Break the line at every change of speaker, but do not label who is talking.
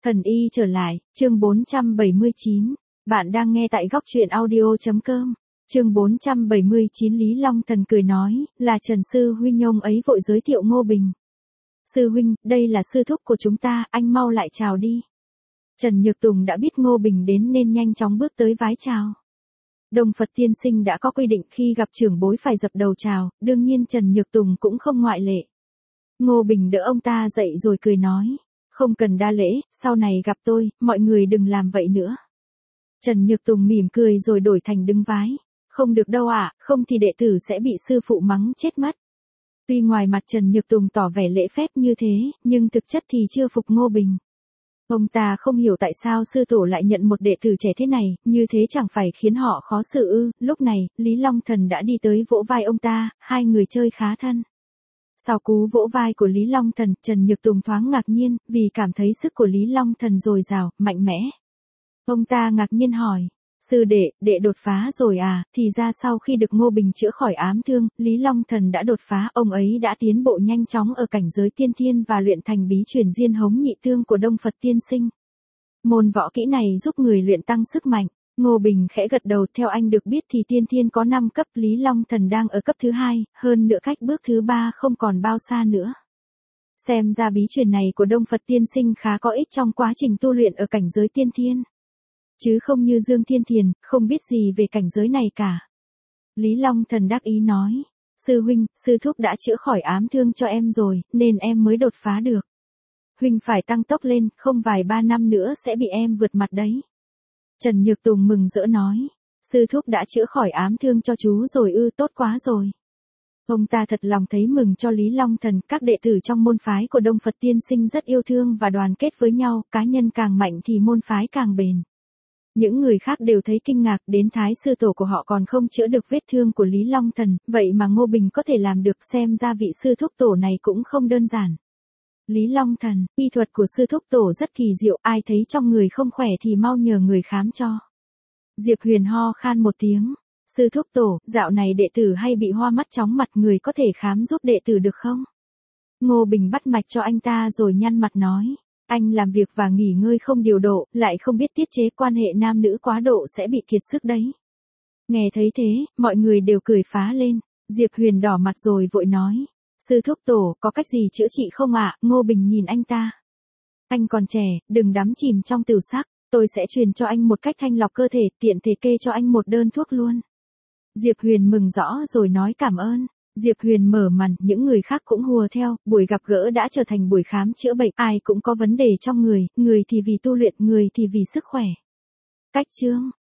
Thần y trở lại, chương 479. Bạn đang nghe tại góc truyện audio.com. Chương 479 Lý Long Thần cười nói, là Trần Sư Huynh ông ấy vội giới thiệu Ngô Bình. Sư Huynh, đây là sư thúc của chúng ta, anh mau lại chào đi. Trần Nhược Tùng đã biết Ngô Bình đến nên nhanh chóng bước tới vái chào. Đông Phật Tiên Sinh đã có quy định khi gặp trưởng bối phải dập đầu chào, đương nhiên Trần Nhược Tùng cũng không ngoại lệ. Ngô Bình đỡ ông ta dậy rồi cười nói, không cần đa lễ, sau này gặp tôi, mọi người đừng làm vậy nữa. Trần Nhược Tùng mỉm cười rồi đổi thành đứng vái, không được đâu ạ, không thì đệ tử sẽ bị sư phụ mắng chết mất. Tuy ngoài mặt Trần Nhược Tùng tỏ vẻ lễ phép như thế, nhưng thực chất thì chưa phục Ngô Bình. Ông ta không hiểu tại sao sư tổ lại nhận một đệ tử trẻ thế này, như thế chẳng phải khiến họ khó xử ư. Lúc này, Lý Long Thần đã đi tới vỗ vai ông ta, hai người chơi khá thân. Sau cú vỗ vai của Lý Long Thần, Trần Nhược Tùng thoáng ngạc nhiên, vì cảm thấy sức của Lý Long Thần dồi dào, mạnh mẽ. Ông ta ngạc nhiên hỏi, sư đệ đột phá rồi à? Thì ra sau khi được Ngô Bình chữa khỏi ám thương, Lý Long Thần đã đột phá, ông ấy đã tiến bộ nhanh chóng ở cảnh giới tiên thiên và luyện thành bí truyền Diên Hống Nhị Thương của Đông Phật Tiên Sinh. Môn võ kỹ này giúp người luyện tăng sức mạnh. Ngô Bình khẽ gật đầu, theo anh được biết thì tiên thiên có 5 cấp, Lý Long Thần đang ở cấp thứ 2, hơn nữa cách bước thứ 3 không còn bao xa nữa. Xem ra bí truyền này của Đông Phật Tiên Sinh khá có ích trong quá trình tu luyện ở cảnh giới tiên thiên. Chứ không như Dương Thiên Thiền, không biết gì về cảnh giới này cả. Lý Long Thần đắc ý nói, sư huynh, sư thúc đã chữa khỏi ám thương cho em rồi, nên em mới đột phá được. Huynh phải tăng tốc lên, không vài 3 năm nữa sẽ bị em vượt mặt đấy. Trần Nhược Tùng mừng rỡ nói, sư thúc đã chữa khỏi ám thương cho chú rồi ư, tốt quá rồi. Ông ta thật lòng thấy mừng cho Lý Long Thần, các đệ tử trong môn phái của Đông Phật Tiên Sinh rất yêu thương và đoàn kết với nhau, cá nhân càng mạnh thì môn phái càng bền. Những người khác đều thấy kinh ngạc, đến thái sư tổ của họ còn không chữa được vết thương của Lý Long Thần, vậy mà Ngô Bình có thể làm được, xem ra vị sư thúc tổ này cũng không đơn giản. Lý Long Thần, y thuật của sư thúc tổ rất kỳ diệu, ai thấy trong người không khỏe thì mau nhờ người khám cho. Diệp Huyền ho khan một tiếng, sư thúc tổ, dạo này đệ tử hay bị hoa mắt chóng mặt, người có thể khám giúp đệ tử được không? Ngô Bình bắt mạch cho anh ta rồi nhăn mặt nói, anh làm việc và nghỉ ngơi không điều độ, lại không biết tiết chế, quan hệ nam nữ quá độ sẽ bị kiệt sức đấy. Nghe thấy thế, mọi người đều cười phá lên, Diệp Huyền đỏ mặt rồi vội nói, sư thúc tổ, có cách gì chữa trị không ạ? Ngô Bình nhìn anh ta. Anh còn trẻ, đừng đắm chìm trong tửu sắc, tôi sẽ truyền cho anh một cách thanh lọc cơ thể, tiện thể kê cho anh một đơn thuốc luôn. Diệp Huyền mừng rõ rồi nói cảm ơn. Diệp Huyền mở màn, những người khác cũng hùa theo, buổi gặp gỡ đã trở thành buổi khám chữa bệnh, ai cũng có vấn đề trong người thì vì tu luyện, người thì vì sức khỏe. Cách chương